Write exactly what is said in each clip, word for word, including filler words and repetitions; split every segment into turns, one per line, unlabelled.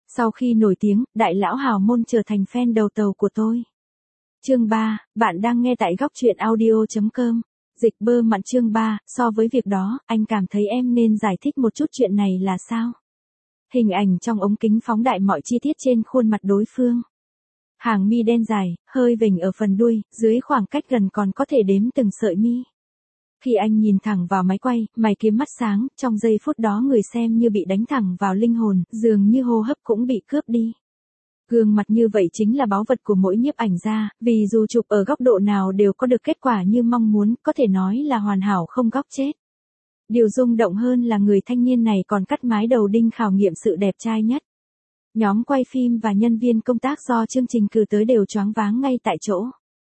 Sau khi nổi tiếng, đại lão hào môn trở thành fan đầu tàu của tôi. Chương ba, bạn đang nghe tại góc truyện audio chấm com. Dịch bơ mặn chương ba, so với việc đó, anh cảm thấy em nên giải thích một chút chuyện này là sao? Hình ảnh trong ống kính phóng đại mọi chi tiết trên khuôn mặt đối phương. Hàng mi đen dài, hơi vểnh ở phần đuôi, dưới khoảng cách gần còn có thể đếm từng sợi mi. Khi anh nhìn thẳng vào máy quay, mày kiếm mắt sáng, trong giây phút đó người xem như bị đánh thẳng vào linh hồn, dường như hô hấp cũng bị cướp đi. Gương mặt như vậy chính là báu vật của mỗi nhiếp ảnh gia, vì dù chụp ở góc độ nào đều có được kết quả như mong muốn, có thể nói là hoàn hảo không góc chết. Điều rung động hơn là người thanh niên này còn cắt mái đầu đinh khảo nghiệm sự đẹp trai nhất. Nhóm quay phim và nhân viên công tác do chương trình cử tới đều choáng váng ngay tại chỗ.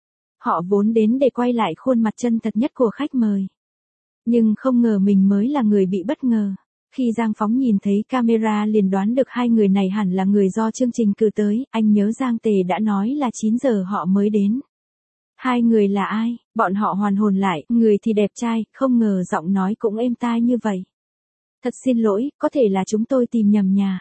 Họ vốn đến để quay lại khuôn mặt chân thật nhất của khách mời. Nhưng không ngờ mình mới là người bị bất ngờ. Khi Giang Phóng nhìn thấy camera liền đoán được hai người này hẳn là người do chương trình cử tới, anh nhớ Giang Tề đã nói là chín giờ họ mới đến. Hai người là ai? Bọn họ hoàn hồn lại, người thì đẹp trai, không ngờ giọng nói cũng êm tai như vậy. Thật xin lỗi, có thể là chúng tôi tìm nhầm nhà.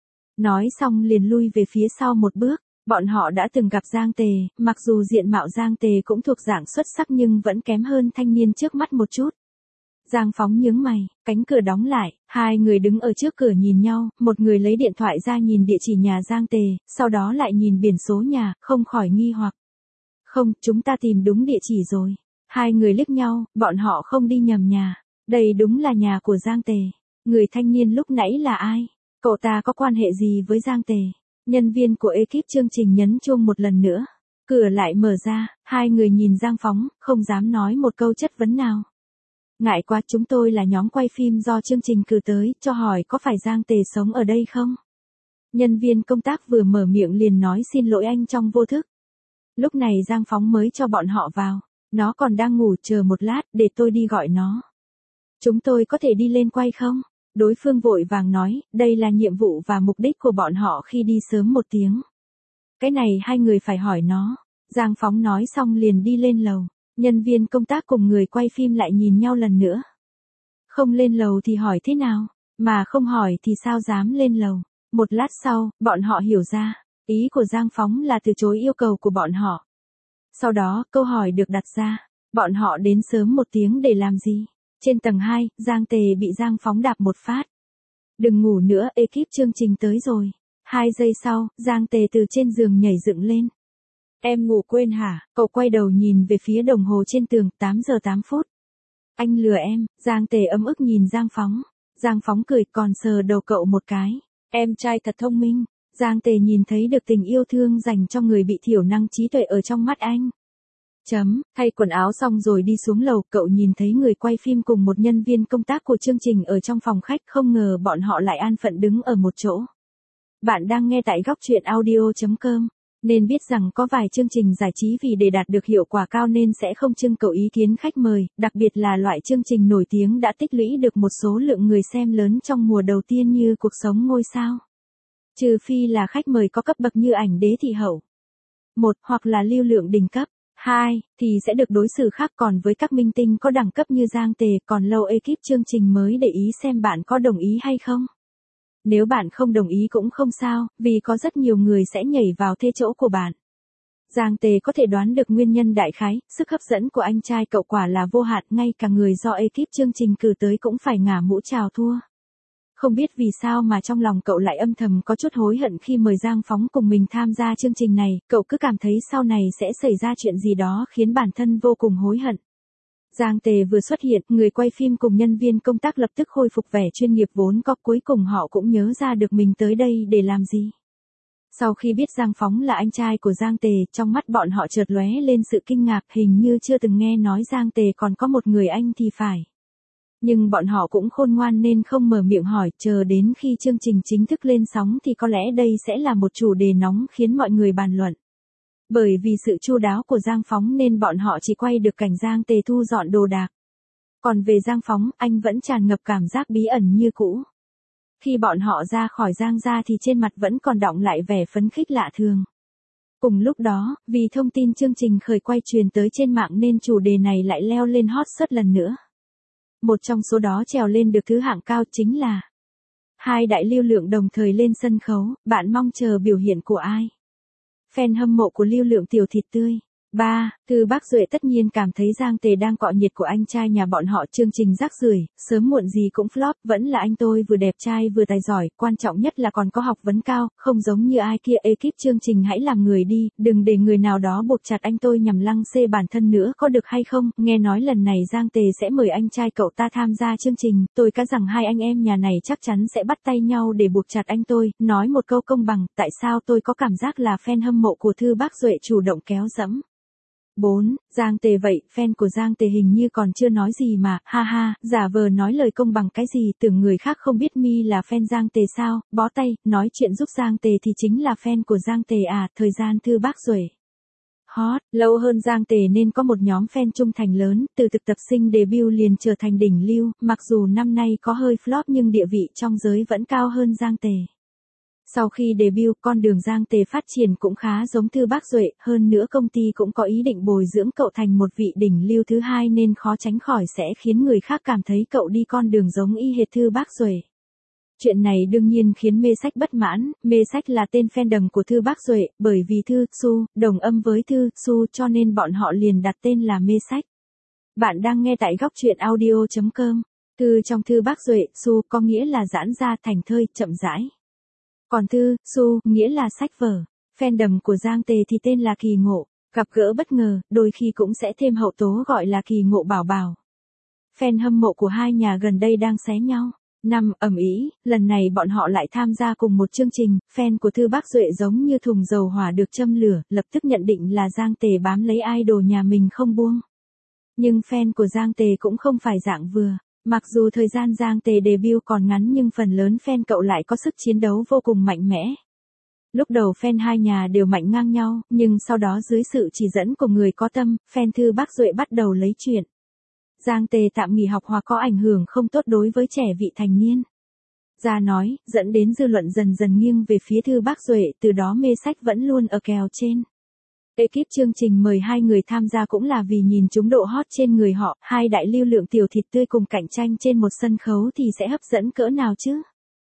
Nói xong liền lui về phía sau một bước. Bọn họ đã từng gặp Giang Tề, mặc dù diện mạo Giang Tề cũng thuộc dạng xuất sắc nhưng vẫn kém hơn thanh niên trước mắt một chút. Giang Phóng nhướng mày, cánh cửa đóng lại, hai người đứng ở trước cửa nhìn nhau, một người lấy điện thoại ra nhìn địa chỉ nhà Giang Tề, sau đó lại nhìn biển số nhà, không khỏi nghi hoặc. Không, chúng ta tìm đúng địa chỉ rồi. Hai người liếc nhau, bọn họ không đi nhầm nhà. Đây đúng là nhà của Giang Tề. Người thanh niên lúc nãy là ai? Cậu ta có quan hệ gì với Giang Tề? Nhân viên của ekip chương trình nhấn chuông một lần nữa. Cửa lại mở ra, hai người nhìn Giang Phóng, không dám nói một câu chất vấn nào. Ngại quá, chúng tôi là nhóm quay phim do chương trình cử tới, cho hỏi có phải Giang Tề sống ở đây không? Nhân viên công tác vừa mở miệng liền nói xin lỗi anh trong vô thức. Lúc này Giang Phóng mới cho bọn họ vào. Nó còn đang ngủ, chờ một lát, để tôi đi gọi nó. Chúng tôi có thể đi lên quay không? Đối phương vội vàng nói, đây là nhiệm vụ và mục đích của bọn họ khi đi sớm một tiếng. Cái này hai người phải hỏi nó. Giang Phóng nói xong liền đi lên lầu. Nhân viên công tác cùng người quay phim lại nhìn nhau lần nữa. Không lên lầu thì hỏi thế nào? Mà không hỏi thì sao dám lên lầu? Một lát sau, bọn họ hiểu ra. Ý của Giang Phóng là từ chối yêu cầu của bọn họ. Sau đó, câu hỏi được đặt ra. Bọn họ đến sớm một tiếng để làm gì? Trên tầng hai, Giang Tề bị Giang Phóng đạp một phát. Đừng ngủ nữa, ekip chương trình tới rồi. Hai giây sau, Giang Tề từ trên giường nhảy dựng lên. Em ngủ quên hả? Cậu quay đầu nhìn về phía đồng hồ trên tường, tám giờ tám phút. Anh lừa em. Giang Tề ấm ức nhìn Giang Phóng. Giang Phóng cười còn sờ đầu cậu một cái. Em trai thật thông minh. Giang Tề nhìn thấy được tình yêu thương dành cho người bị thiểu năng trí tuệ ở trong mắt anh. Chấm, thay quần áo xong rồi đi xuống lầu, cậu nhìn thấy người quay phim cùng một nhân viên công tác của chương trình ở trong phòng khách, không ngờ bọn họ lại an phận đứng ở một chỗ. Bạn đang nghe tại góc truyện audio chấm com. Nên biết rằng có vài chương trình giải trí vì để đạt được hiệu quả cao nên sẽ không trưng cầu ý kiến khách mời, đặc biệt là loại chương trình nổi tiếng đã tích lũy được một số lượng người xem lớn trong mùa đầu tiên như Cuộc Sống Ngôi Sao. Trừ phi là khách mời có cấp bậc như ảnh đế thị hậu. Một, hoặc là lưu lượng đỉnh cấp. Hai, thì sẽ được đối xử khác, còn với các minh tinh có đẳng cấp như Giang Tề còn lâu ekip chương trình mới để ý xem bạn có đồng ý hay không. Nếu bạn không đồng ý cũng không sao, vì có rất nhiều người sẽ nhảy vào thế chỗ của bạn. Giang Tề có thể đoán được nguyên nhân đại khái, sức hấp dẫn của anh trai cậu quả là vô hạn, ngay cả người do ekip chương trình cử tới cũng phải ngả mũ chào thua. Không biết vì sao mà trong lòng cậu lại âm thầm có chút hối hận khi mời Giang Phóng cùng mình tham gia chương trình này, cậu cứ cảm thấy sau này sẽ xảy ra chuyện gì đó khiến bản thân vô cùng hối hận. Giang Tề vừa xuất hiện, người quay phim cùng nhân viên công tác lập tức khôi phục vẻ chuyên nghiệp vốn có, cuối cùng họ cũng nhớ ra được mình tới đây để làm gì. Sau khi biết Giang Phóng là anh trai của Giang Tề, trong mắt bọn họ chợt lóe lên sự kinh ngạc, hình như chưa từng nghe nói Giang Tề còn có một người anh thì phải. Nhưng bọn họ cũng khôn ngoan nên không mở miệng hỏi, chờ đến khi chương trình chính thức lên sóng thì có lẽ đây sẽ là một chủ đề nóng khiến mọi người bàn luận. Bởi vì sự chu đáo của Giang Phóng nên bọn họ chỉ quay được cảnh Giang Tề thu dọn đồ đạc. Còn về Giang Phóng, anh vẫn tràn ngập cảm giác bí ẩn như cũ. Khi bọn họ ra khỏi Giang gia thì trên mặt vẫn còn đọng lại vẻ phấn khích lạ thường. Cùng lúc đó, vì thông tin chương trình khởi quay truyền tới trên mạng nên chủ đề này lại leo lên hot search lần nữa. Một trong số đó trèo lên được thứ hạng cao chính là Hai đại lưu lượng đồng thời lên sân khấu, bạn mong chờ biểu hiện của ai? Fan hâm mộ của lưu lượng tiểu thịt tươi. ba. Thư Bác Duệ tất nhiên cảm thấy Giang Tề đang cọ nhiệt của anh trai nhà bọn họ, chương trình rác rưởi, sớm muộn gì cũng flop, vẫn là anh tôi vừa đẹp trai vừa tài giỏi, quan trọng nhất là còn có học vấn cao, không giống như ai kia. Ekip chương trình hãy làm người đi, đừng để người nào đó buộc chặt anh tôi nhằm lăng xê bản thân nữa, có được hay không? Nghe nói lần này Giang Tề sẽ mời anh trai cậu ta tham gia chương trình, tôi cá rằng hai anh em nhà này chắc chắn sẽ bắt tay nhau để buộc chặt anh tôi, nói một câu công bằng, tại sao tôi có cảm giác là fan hâm mộ của Thư Bác Duệ chủ động kéo dẫm. bốn. Giang Tề vậy, fan của Giang Tề hình như còn chưa nói gì mà, ha ha, giả vờ nói lời công bằng cái gì, tưởng người khác không biết mi là fan Giang Tề sao, bó tay, nói chuyện giúp Giang Tề thì chính là fan của Giang Tề à, thời gian Thư Bác Duệ hot, lâu hơn Giang Tề nên có một nhóm fan trung thành lớn, từ thực tập sinh debut liền trở thành đỉnh lưu, mặc dù năm nay có hơi flop nhưng địa vị trong giới vẫn cao hơn Giang Tề. Sau khi debut, con đường Giang Tề phát triển cũng khá giống Thư Bác Duệ, hơn nữa công ty cũng có ý định bồi dưỡng cậu thành một vị đỉnh lưu thứ hai nên khó tránh khỏi sẽ khiến người khác cảm thấy cậu đi con đường giống y hệt Thư Bác Duệ. Chuyện này đương nhiên khiến Mê Sách bất mãn, Mê Sách là tên fandom của Thư Bác Duệ, bởi vì Thư, Su, đồng âm với Thư, Su cho nên bọn họ liền đặt tên là Mê Sách. Bạn đang nghe tại góc truyện audio chấm com. Thư trong Thư Bác Duệ, Su có nghĩa là giãn ra, thành thơi, chậm rãi. Còn Thư, Su, nghĩa là sách vở. Fandom của Giang Tề thì tên là Kỳ Ngộ, gặp gỡ bất ngờ, đôi khi cũng sẽ thêm hậu tố gọi là Kỳ Ngộ bảo bảo. Fan hâm mộ của hai nhà gần đây đang xé nhau. Năm, ầm ĩ, lần này bọn họ lại tham gia cùng một chương trình, fan của Thư Bác Duệ giống như thùng dầu hỏa được châm lửa, lập tức nhận định là Giang Tề bám lấy idol nhà mình không buông. Nhưng fan của Giang Tề cũng không phải dạng vừa. Mặc dù thời gian Giang Tề debut còn ngắn nhưng phần lớn fan cậu lại có sức chiến đấu vô cùng mạnh mẽ. Lúc đầu fan hai nhà đều mạnh ngang nhau, nhưng sau đó dưới sự chỉ dẫn của người có tâm, fan Thư Bác Duệ bắt đầu lấy chuyện. Giang Tề tạm nghỉ học hoặc có ảnh hưởng không tốt đối với trẻ vị thành niên. Ra nói, dẫn đến dư luận dần dần nghiêng về phía Thư Bác Duệ, từ đó Mê Sách vẫn luôn ở kèo trên. Ekip chương trình mời hai người tham gia cũng là vì nhìn chúng độ hot trên người họ, hai đại lưu lượng tiểu thịt tươi cùng cạnh tranh trên một sân khấu thì sẽ hấp dẫn cỡ nào chứ?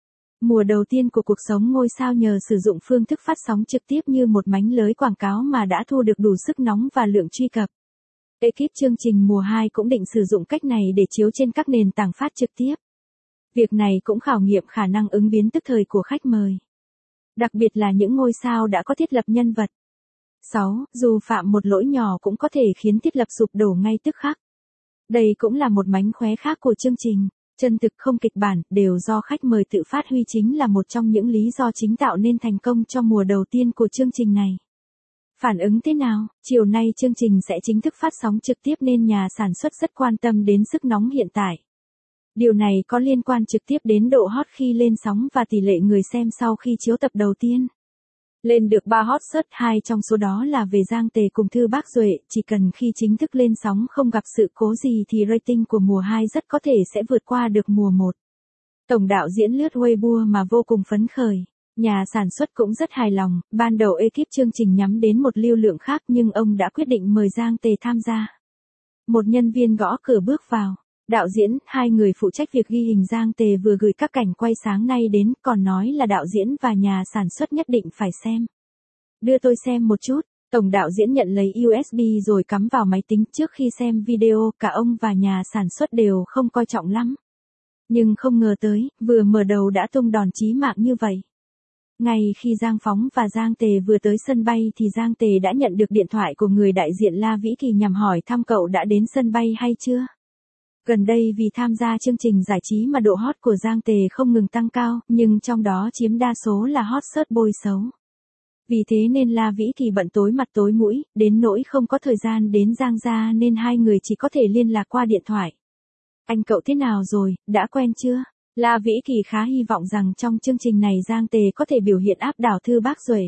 Mùa đầu tiên của cuộc sống ngôi sao nhờ sử dụng phương thức phát sóng trực tiếp như một mánh lưới quảng cáo mà đã thu được đủ sức nóng và lượng truy cập. Ekip chương trình mùa hai cũng định sử dụng cách này để chiếu trên các nền tảng phát trực tiếp. Việc này cũng khảo nghiệm khả năng ứng biến tức thời của khách mời. Đặc biệt là những ngôi sao đã có thiết lập nhân vật. sáu. Dù phạm một lỗi nhỏ cũng có thể khiến thiết lập sụp đổ ngay tức khắc. Đây cũng là một mánh khóe khác của chương trình. Chân thực không kịch bản, đều do khách mời tự phát huy chính là một trong những lý do chính tạo nên thành công cho mùa đầu tiên của chương trình này. Phản ứng thế nào? Chiều nay chương trình sẽ chính thức phát sóng trực tiếp nên nhà sản xuất rất quan tâm đến sức nóng hiện tại. Điều này có liên quan trực tiếp đến độ hot khi lên sóng và tỷ lệ người xem sau khi chiếu tập đầu tiên. Lên được ba hot search, hai trong số đó là về Giang Tề cùng Thư Bác Duệ, chỉ cần khi chính thức lên sóng không gặp sự cố gì thì rating của mùa hai rất có thể sẽ vượt qua được mùa một. Tổng đạo diễn lướt Weibo mà vô cùng phấn khởi. Nhà sản xuất cũng rất hài lòng, ban đầu ekip chương trình nhắm đến một lưu lượng khác nhưng ông đã quyết định mời Giang Tề tham gia. Một nhân viên gõ cửa bước vào. Đạo diễn, hai người phụ trách việc ghi hình Giang Tề vừa gửi các cảnh quay sáng nay đến, còn nói là đạo diễn và nhà sản xuất nhất định phải xem. Đưa tôi xem một chút. Tổng đạo diễn nhận lấy u ét bê rồi cắm vào máy tính. Trước khi xem video, cả ông và nhà sản xuất đều không coi trọng lắm. Nhưng không ngờ tới, vừa mở đầu đã tung đòn chí mạng như vậy. Ngay khi Giang Phóng và Giang Tề vừa tới sân bay thì Giang Tề đã nhận được điện thoại của người đại diện La Vĩ Kỳ nhằm hỏi thăm cậu đã đến sân bay hay chưa. Gần đây vì tham gia chương trình giải trí mà độ hot của Giang Tề không ngừng tăng cao, nhưng trong đó chiếm đa số là hot search bôi xấu. Vì thế nên La Vĩ Kỳ bận tối mặt tối mũi, đến nỗi không có thời gian đến Giang gia nên hai người chỉ có thể liên lạc qua điện thoại. Anh cậu thế nào rồi, đã quen chưa? La Vĩ Kỳ khá hy vọng rằng trong chương trình này Giang Tề có thể biểu hiện áp đảo Thư Bác Duệ.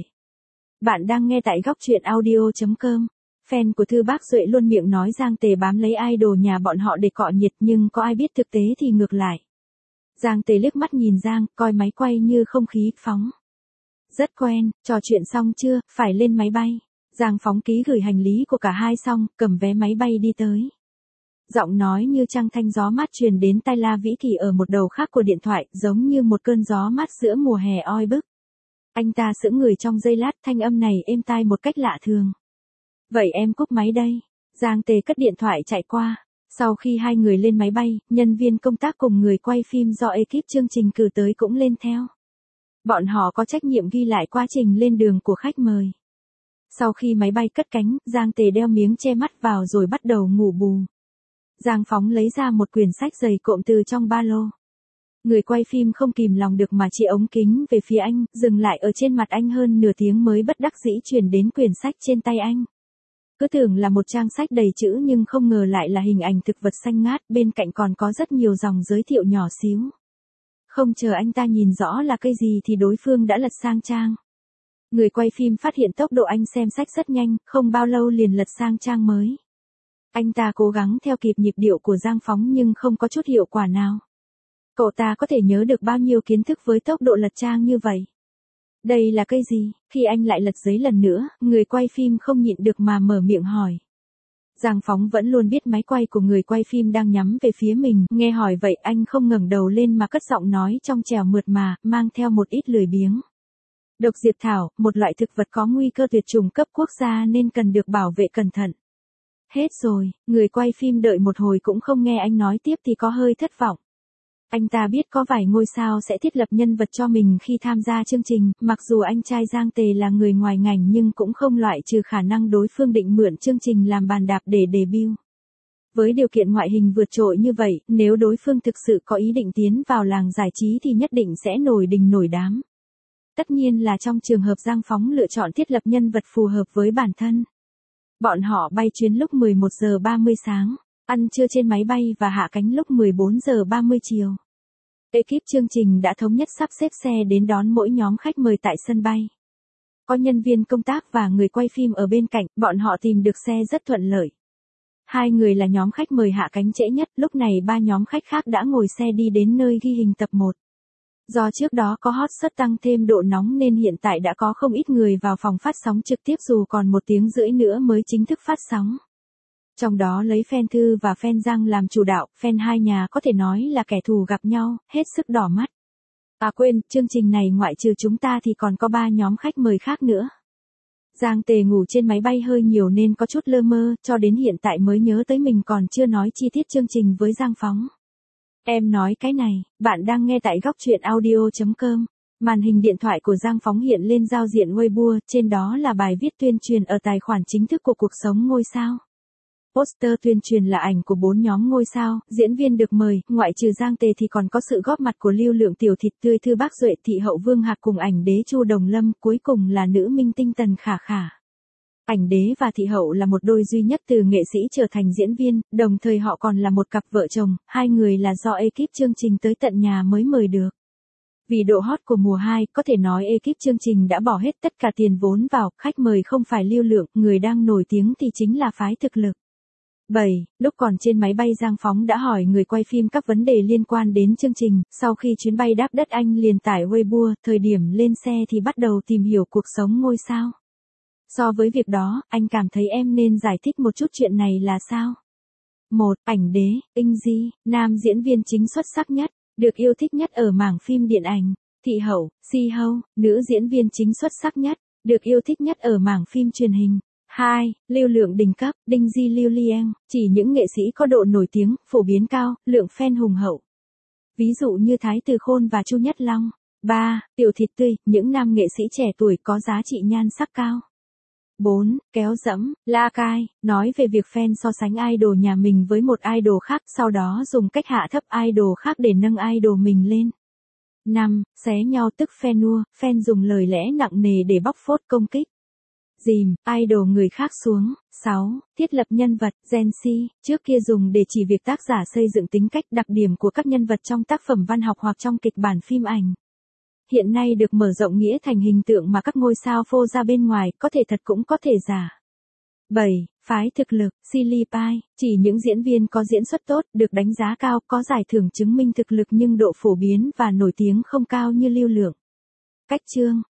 Bạn đang nghe tại góc truyện audio chấm com. Fan của Thư Bác Duệ luôn miệng nói Giang Tề bám lấy idol nhà bọn họ để cọ nhiệt nhưng có ai biết thực tế thì ngược lại. Giang Tề liếc mắt nhìn Giang, coi máy quay như không khí, phóng. Rất quen, trò chuyện xong chưa, phải lên máy bay. Giang Phóng ký gửi hành lý của cả hai xong, cầm vé máy bay đi tới. Giọng nói như trăng thanh gió mát truyền đến tai La Vĩ Kỳ ở một đầu khác của điện thoại, giống như một cơn gió mát giữa mùa hè oi bức. Anh ta sững người trong giây lát, thanh âm này êm tai một cách lạ thường. Vậy em cúp máy đây. Giang Tề cất điện thoại chạy qua. Sau khi hai người lên máy bay, nhân viên công tác cùng người quay phim do ekip chương trình cử tới cũng lên theo. Bọn họ có trách nhiệm ghi lại quá trình lên đường của khách mời. Sau khi máy bay cất cánh, Giang Tề đeo miếng che mắt vào rồi bắt đầu ngủ bù. Giang Phóng lấy ra một quyển sách dày cộm từ trong ba lô. Người quay phim không kìm lòng được mà chỉ ống kính về phía anh, dừng lại ở trên mặt anh hơn nửa tiếng mới bất đắc dĩ truyền đến quyển sách trên tay anh. Cứ tưởng là một trang sách đầy chữ nhưng không ngờ lại là hình ảnh thực vật xanh ngát, bên cạnh còn có rất nhiều dòng giới thiệu nhỏ xíu. Không chờ anh ta nhìn rõ là cây gì thì đối phương đã lật sang trang. Người quay phim phát hiện tốc độ anh xem sách rất nhanh, không bao lâu liền lật sang trang mới. Anh ta cố gắng theo kịp nhịp điệu của Giang Phóng nhưng không có chút hiệu quả nào. Cậu ta có thể nhớ được bao nhiêu kiến thức với tốc độ lật trang như vậy? Đây là cây gì? Khi anh lại lật giấy lần nữa, người quay phim không nhịn được mà mở miệng hỏi. Giang Phóng vẫn luôn biết máy quay của người quay phim đang nhắm về phía mình, nghe hỏi vậy anh không ngẩng đầu lên mà cất giọng nói trong trẻo mượt mà, mang theo một ít lười biếng. Độc diệp thảo, một loại thực vật có nguy cơ tuyệt chủng cấp quốc gia nên cần được bảo vệ cẩn thận. Hết rồi, người quay phim đợi một hồi cũng không nghe anh nói tiếp thì có hơi thất vọng. Anh ta biết có vài ngôi sao sẽ thiết lập nhân vật cho mình khi tham gia chương trình, mặc dù anh trai Giang Tề là người ngoài ngành nhưng cũng không loại trừ khả năng đối phương định mượn chương trình làm bàn đạp để debut. Với điều kiện ngoại hình vượt trội như vậy, nếu đối phương thực sự có ý định tiến vào làng giải trí thì nhất định sẽ nổi đình nổi đám. Tất nhiên là trong trường hợp Giang Phóng lựa chọn thiết lập nhân vật phù hợp với bản thân. Bọn họ bay chuyến lúc mười một giờ ba mươi sáng, ăn trưa trên máy bay và hạ cánh lúc mười bốn giờ ba mươi chiều. Ekip chương trình đã thống nhất sắp xếp xe đến đón mỗi nhóm khách mời tại sân bay. Có nhân viên công tác và người quay phim ở bên cạnh, bọn họ tìm được xe rất thuận lợi. Hai người là nhóm khách mời hạ cánh trễ nhất, lúc này ba nhóm khách khác đã ngồi xe đi đến nơi ghi hình tập một. Do trước đó có hot search tăng thêm độ nóng nên hiện tại đã có không ít người vào phòng phát sóng trực tiếp dù còn một tiếng rưỡi nữa mới chính thức phát sóng. Trong đó lấy fan Thư và fan Giang làm chủ đạo, fan hai nhà có thể nói là kẻ thù gặp nhau, hết sức đỏ mắt. À quên, chương trình này ngoại trừ chúng ta thì còn có ba nhóm khách mời khác nữa. Giang Tề ngủ trên máy bay hơi nhiều nên có chút lơ mơ, cho đến hiện tại mới nhớ tới mình còn chưa nói chi tiết chương trình với Giang Phóng. Em nói cái này, bạn đang nghe tại góc truyện audio chấm com. Màn hình điện thoại của Giang Phóng hiện lên giao diện Weibo, trên đó là bài viết tuyên truyền ở tài khoản chính thức của cuộc sống ngôi sao. Poster tuyên truyền là ảnh của bốn nhóm ngôi sao, diễn viên được mời, ngoại trừ Giang Tề thì còn có sự góp mặt của Lưu Lượng Tiểu Thịt Tươi Thư Bác Duệ Thị Hậu Vương Hạc cùng ảnh đế Chu Đồng Lâm, cuối cùng là nữ minh tinh Tần Khả Khả. Ảnh đế và thị hậu là một đôi duy nhất từ nghệ sĩ trở thành diễn viên, đồng thời họ còn là một cặp vợ chồng, hai người là do ekip chương trình tới tận nhà mới mời được. Vì độ hot của mùa hai, có thể nói ekip chương trình đã bỏ hết tất cả tiền vốn vào, khách mời không phải Lưu Lượng, người đang nổi tiếng thì chính là phái thực lực. bảy. Lúc còn trên máy bay Giang Phóng đã hỏi người quay phim các vấn đề liên quan đến chương trình, sau khi chuyến bay đáp đất anh liền tải Weibo, thời điểm lên xe thì bắt đầu tìm hiểu cuộc sống ngôi sao. So với việc đó, anh cảm thấy em nên giải thích một chút chuyện này là sao? một. Ảnh đế, Inh Di, nam diễn viên chính xuất sắc nhất, được yêu thích nhất ở mảng phim điện ảnh. Thị hậu, Si Hâu, nữ diễn viên chính xuất sắc nhất, được yêu thích nhất ở mảng phim truyền hình. hai. Lưu Lượng đỉnh cấp, Đinh Di Lưu Liang, chỉ những nghệ sĩ có độ nổi tiếng, phổ biến cao, lượng fan hùng hậu. Ví dụ như Thái Từ Khôn và Chu Nhất Long. ba. Tiểu Thịt Tươi, những nam nghệ sĩ trẻ tuổi có giá trị nhan sắc cao. bốn. Kéo dẫm, La Cai, nói về việc fan so sánh idol nhà mình với một idol khác, sau đó dùng cách hạ thấp idol khác để nâng idol mình lên. năm. Xé nhau tức fan nua, fan dùng lời lẽ nặng nề để bóc phốt công kích. Dìm, idol người khác xuống. sáu. Thiết lập nhân vật, Gen Z, trước kia dùng để chỉ việc tác giả xây dựng tính cách đặc điểm của các nhân vật trong tác phẩm văn học hoặc trong kịch bản phim ảnh. Hiện nay được mở rộng nghĩa thành hình tượng mà các ngôi sao phô ra bên ngoài, có thể thật cũng có thể giả. bảy. Phái thực lực, Silly Pie, chỉ những diễn viên có diễn xuất tốt, được đánh giá cao, có giải thưởng chứng minh thực lực nhưng độ phổ biến và nổi tiếng không cao như Lưu Lượng. Cách chương,